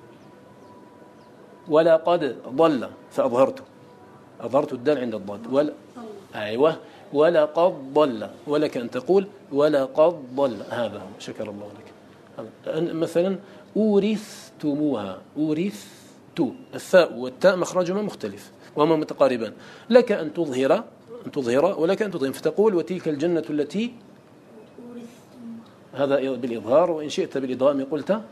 ولقد ضل أظهرت الدال عند الضاد، أيوة، ولقد ضل، ولك أن تقول ولقد ضل. هذا شكر الله لك. مثلا أورثتموها، أورثت، الثاء والتاء مخرجهما مختلف وهما متقاربان، لك أن تظهر ولك أن تضغم، فتقول وتلك الجنة التي، هذا بالإظهار، وإن شئت بالإدغام قلت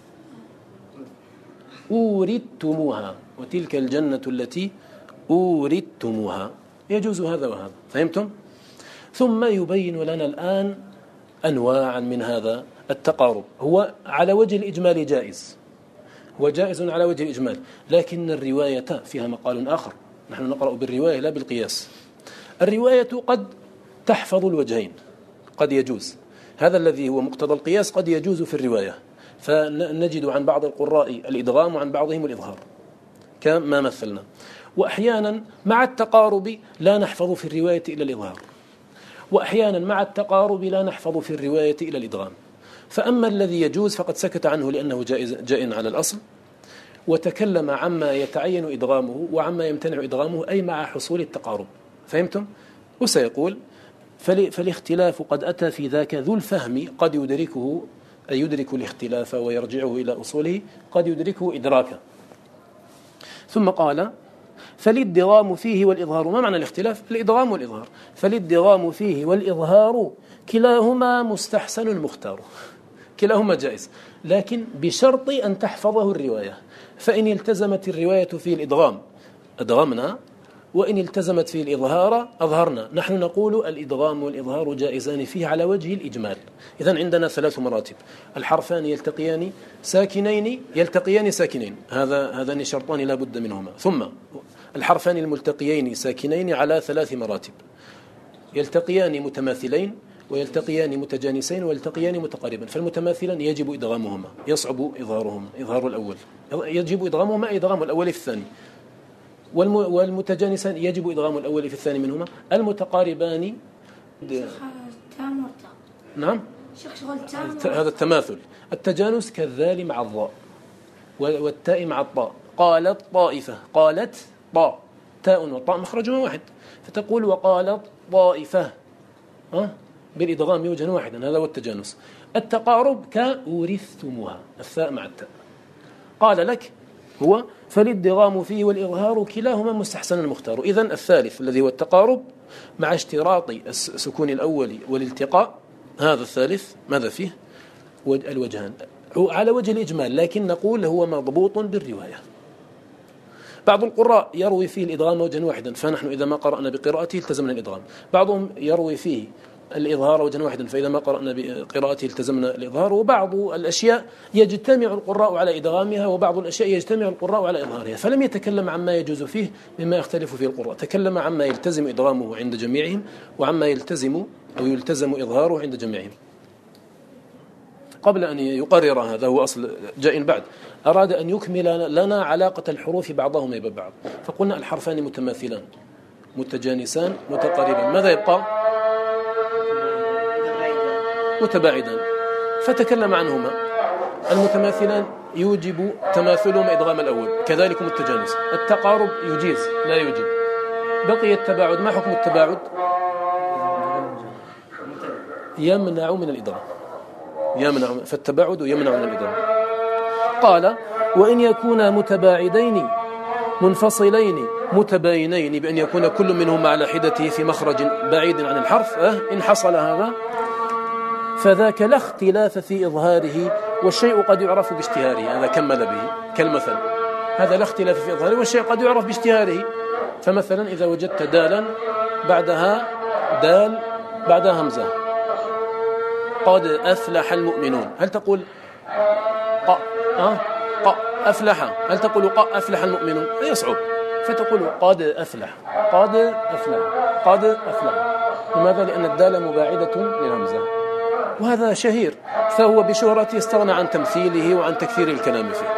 أوردتموها، وتلك الجنة التي أوردتموها، يجوز هذا وهذا. فهمتم؟ ثم يبين لنا الآن أنواعا من هذا التقارب. هو على وجه الإجمال جائز، هو جائز على وجه الإجمال، لكن الرواية فيها مقال آخر. نحن نقرأ بالرواية لا بالقياس. الرواية قد تحفظ الوجهين، قد يجوز هذا الذي هو مقتضى القياس، قد يجوز في الرواية، فنجد عن بعض القراء الإدغام وعن بعضهم الإظهار كما مثلنا. وأحيانا مع التقارب لا نحفظ في الرواية إلا الإظهار، وأحيانا مع التقارب لا نحفظ في الرواية إلا الإدغام. فأما الذي يجوز فقد سكت عنه لأنه جائز على الأصل، وتكلم عما يتعين إدغامه وعما يمتنع إدغامه، أي مع حصول التقارب. فهمتم؟ وسيقول فالاختلاف قد أتى في ذاك ذو الفهم قد يدركه، أي يدرك الاختلاف ويرجعه إلى أصوله، قد يدركه إدراكا. ثم قال فالادغام فيه والإظهار. ما معنى الاختلاف؟ الإدغام والإظهار. فالادغام فيه والإظهار كلاهما مستحسن مختار، كلاهما جائز، لكن بشرط أن تحفظه الرواية. فإن التزمت الرواية في الإدغام أدغمنا، وإن التزمت في الإظهار أظهرنا. نحن نقول الإدغام والإظهار جائزان فيه على وجه الإجمال. إذن عندنا 3 مراتب: الحرفان يلتقيان ساكنين، يلتقيان ساكنين، هذان شرطان لا بد منهما. ثم الحرفان الملتقيين ساكنين على 3 مراتب: يلتقيان متماثلين، ويلتقيان متجانسين، ويلتقيان متقاربا. فالمتماثلان يجب إدغامهما، يصعب إظهارهما، إظهار الأول يجب إدغامهما، إدغام الأول في الثاني. والمتجانسان يجب إدغام الأول في الثاني منهما. المتقاربان نعم هذا التماثل. التجانس كالذال مع الضاء والتاء مع الطاء. قالت طائفة، قالت طاء، تاء وطاء مخرجهما واحد، فتقول وقالت طائفة بالإدغام وجها واحدا. هذا هو التجانس. التقارب كأورثتموها، الثاء مع التاء. قال لك هو فالادغام فيه والإظهار كلاهما مستحسن مختار. إذن الثالث الذي هو التقارب مع اشتراط السكون الأول والالتقاء، هذا الثالث ماذا فيه؟ الوجهان على وجه الإجمال، لكن نقول هو مضبوط بالرواية. بعض القراء يروي فيه الإدغام وجها واحدا، فنحن إذا ما قرأنا بقراءته التزمنا الإدغام. بعضهم يروي فيه الإظهار وجها واحدا، فإذا ما قرأنا بقراءته التزمنا الإظهار. وبعض الأشياء يجتمع القراء على إدغامها، وبعض الأشياء يجتمع القراء على إظهارها، فلم يتكلم عما يجوز فيه مما يختلف فيه القراء، تكلم عما يلتزم إدغامه عند جميعهم وعما يلتزم إظهاره عند جميعهم. قبل أن يقرر هذا، هو أصل جاء بعد، أراد أن يكمل لنا علاقة الحروف بعضهما ببعض، فقلنا الحرفان متماثلان متجانسان متقاربان، ماذا يبقى؟ متباعدان، فتكلم عنهما. المتماثلان يوجب تماثلهما إدغام الأول، كذلك التجانس. التقارب يجيز لا يوجب. بقي التباعد، ما حكم التباعد؟ يمنع من الإدغام، فالتباعد يمنع من الإدغام. قال وإن يكونا متباعدين منفصلين متباينين بأن يكون كل منهما على حدته في مخرج بعيد عن الحرف، إن حصل هذا فذاك لا اختلاف في إظهاره، والشيء قد يعرف باشتهاره. هذا كمل به كالمثل، هذا لا اختلاف في إظهاره والشيء قد يعرف باشتهاره. فمثلا إذا وجدت دالا بعدها دال بعدها همزة، قد أفلح المؤمنون، هل تقول أفلح؟ هل تقول أفلح المؤمنون؟ يصعب، فتقول قد أفلح. لماذا؟ لأن الدال مباعدة للهمزة، وهذا شهير، فهو بشهرته استغنى عن تمثيله وعن تكثير الكلام فيه.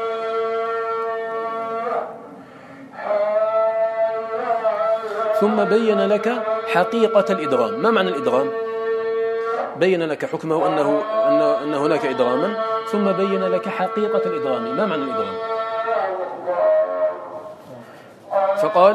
ثم بين لك حقيقة الإدغام. ما معنى الإدغام؟ بين لك حكمه أن هناك إدغاما، ثم بين لك حقيقة الإدغام. ما معنى الإدغام؟ فقال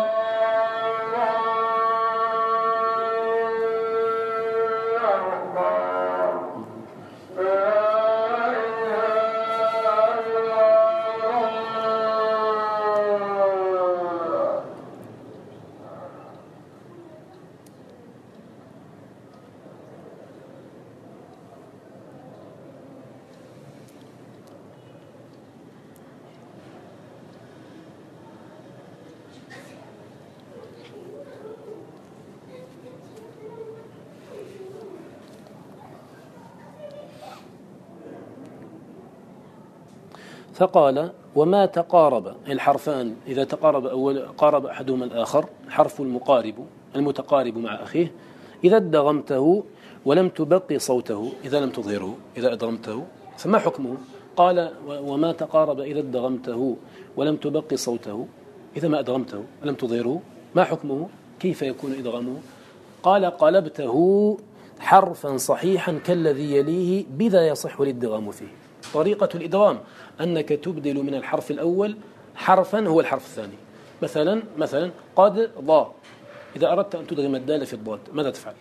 وما تقارب الحرفان إذا قارب أحدهما الآخر، حرف المتقارب مع أخيه، إذا ادغمته ولم تبقي صوته، إذا لم تظهره، إذا أدغمته فما حكمه؟ قال وما تقارب إذا ادغمته ولم تبقي صوته، إذا ما أدغمته ولم تظهره ما حكمه؟ كيف يكون إدغامه؟ قال قلبته حرفا صحيحا كالذي يليه بذا يصح الادغام فيه. طريقة الإدغام أنك تبدل من الحرف الأول حرفا هو الحرف الثاني. مثلا قد ضا، إذا أردت أن تدغم الدال في الضاد ماذا تفعل؟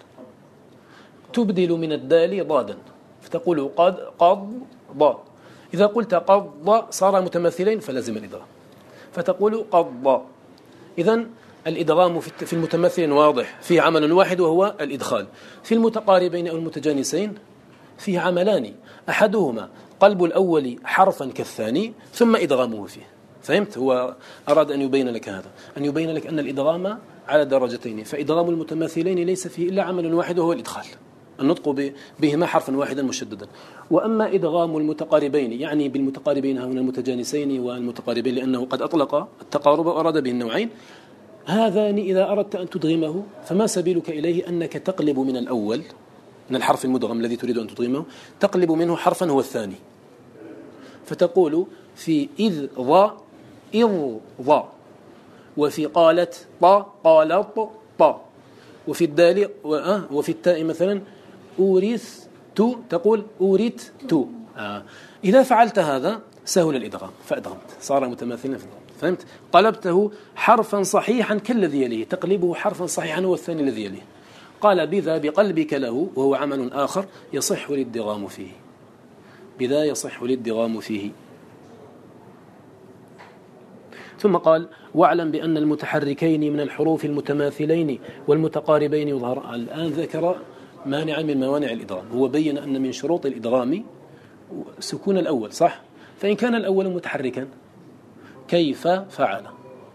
تبدل من الدال ضادا، فتقول قد ضا. إذا قلت قد ضا صار متماثلين فلازم الإدغام، فتقول قد ضا. إذن الإدغام في المتماثلين واضح، فيه عمل واحد وهو الإدخال. في المتقاربين أو المتجانسين فيه عملان، أحدهما قلب الأول حرفا كالثاني ثم إدغامه فيه. فهمت؟ هو أراد أن يبين لك هذا، أن يبين لك أن الإدغام على درجتين، فإدغام المتماثلين ليس فيه إلا عمل واحد وهو الإدخال، النطق بهما حرفا واحدا مشددا. وأما إدغام المتقاربين، يعني بالمتقاربين هنا المتجانسين والمتقاربين، لأنه قد أطلق التقارب وأراد به النوعين، هذان إذا أردت أن تدغمه فما سبيلك إليه؟ أنك تقلب من الأول، من الحرف المدغم الذي تريد أن تدغمه، تقلب منه حرفا هو الثاني، فتقول في إذ ضا إض ضا، وفي قالت طا قالت طا، وفي الدال وفي التاء مثلا أورث تو تقول أورث تو. إذا فعلت هذا سهل الإدغام فأدغمت، صار متماثلا في الضغط. فهمت؟ قلبته حرفا صحيحا كالذي يليه، تقلبه حرفا صحيحا هو الثاني الذي يليه. قال بذا بقلبك له، وهو عمل آخر يصح الادغام فيه، بذا يصح الادغام فيه. ثم قال واعلم بأن المتحركين من الحروف المتماثلين والمتقاربين يظهر. الآن ذكر مانعا من موانع الإدغام، هو بين أن من شروط الإدغام سكون الأول، صح؟ فإن كان الأول متحركا كيف فعل؟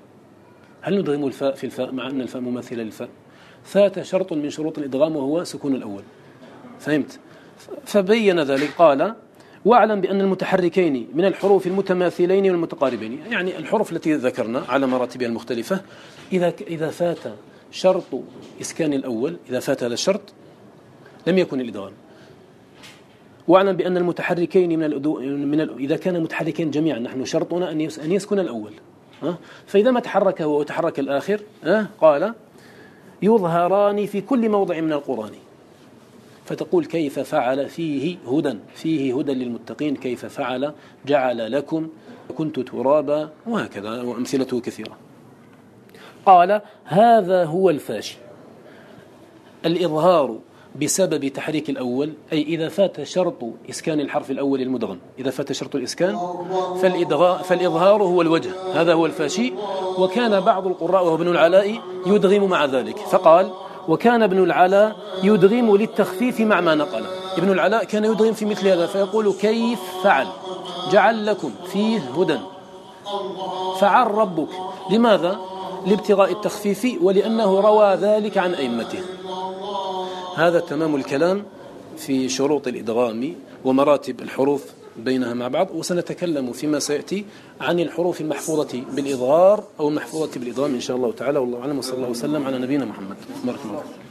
هل ندغم الفاء في الفاء مع أن الفاء مماثلة للفاء؟ فات شرط من شروط الإدغام وهو سكون الأول. فهمت؟ فبين ذلك قال: واعلم بأن المتحركين من الحروف المتماثلين والمتقاربين، يعني الحروف التي ذكرنا على مراتبها المختلفة، إذا فات شرط إسكان الأول، إذا فات هذا الشرط لم يكن الإدغام. واعلم بأن المتحركين إذا كان متحركين جميعا، نحن شرطنا أن يسكن الأول، فإذا ما تحرك هو وتحرك الآخر قال: يظهران في كل موضع من القرآن. فتقول: كيف فعل فيه هدى للمتقين، كيف فعل جعل لكم، كنت ترابا، وهكذا، وأمثلته كثيرة. قال: هذا هو الفاشي، الإظهار بسبب تحريك الأول، أي إذا فات شرط إسكان الحرف الأول المدغم، إذا فات شرط الإسكان فالإظهار هو الوجه، هذا هو الفاشي. وكان بعض القراء وهو ابن العلاء يدغم مع ذلك، فقال: وكان ابن العلاء يدغم للتخفيف مع ما نقل. ابن العلاء كان يدغم في مثل هذا، فيقول: كيف فعل جعل لكم فيه هدى، فعل ربك. لماذا؟ لابتغاء التخفيف، ولأنه روى ذلك عن أئمته. هذا تمام الكلام في شروط الإدغام ومراتب الحروف بينها مع بعض. وسنتكلم فيما سيأتي عن الحروف المحفوظة بالإظهار أو المحفوظة بالإدغام إن شاء الله تعالى. والله أعلم، وصلى الله وسلم على نبينا محمد. بارك الله.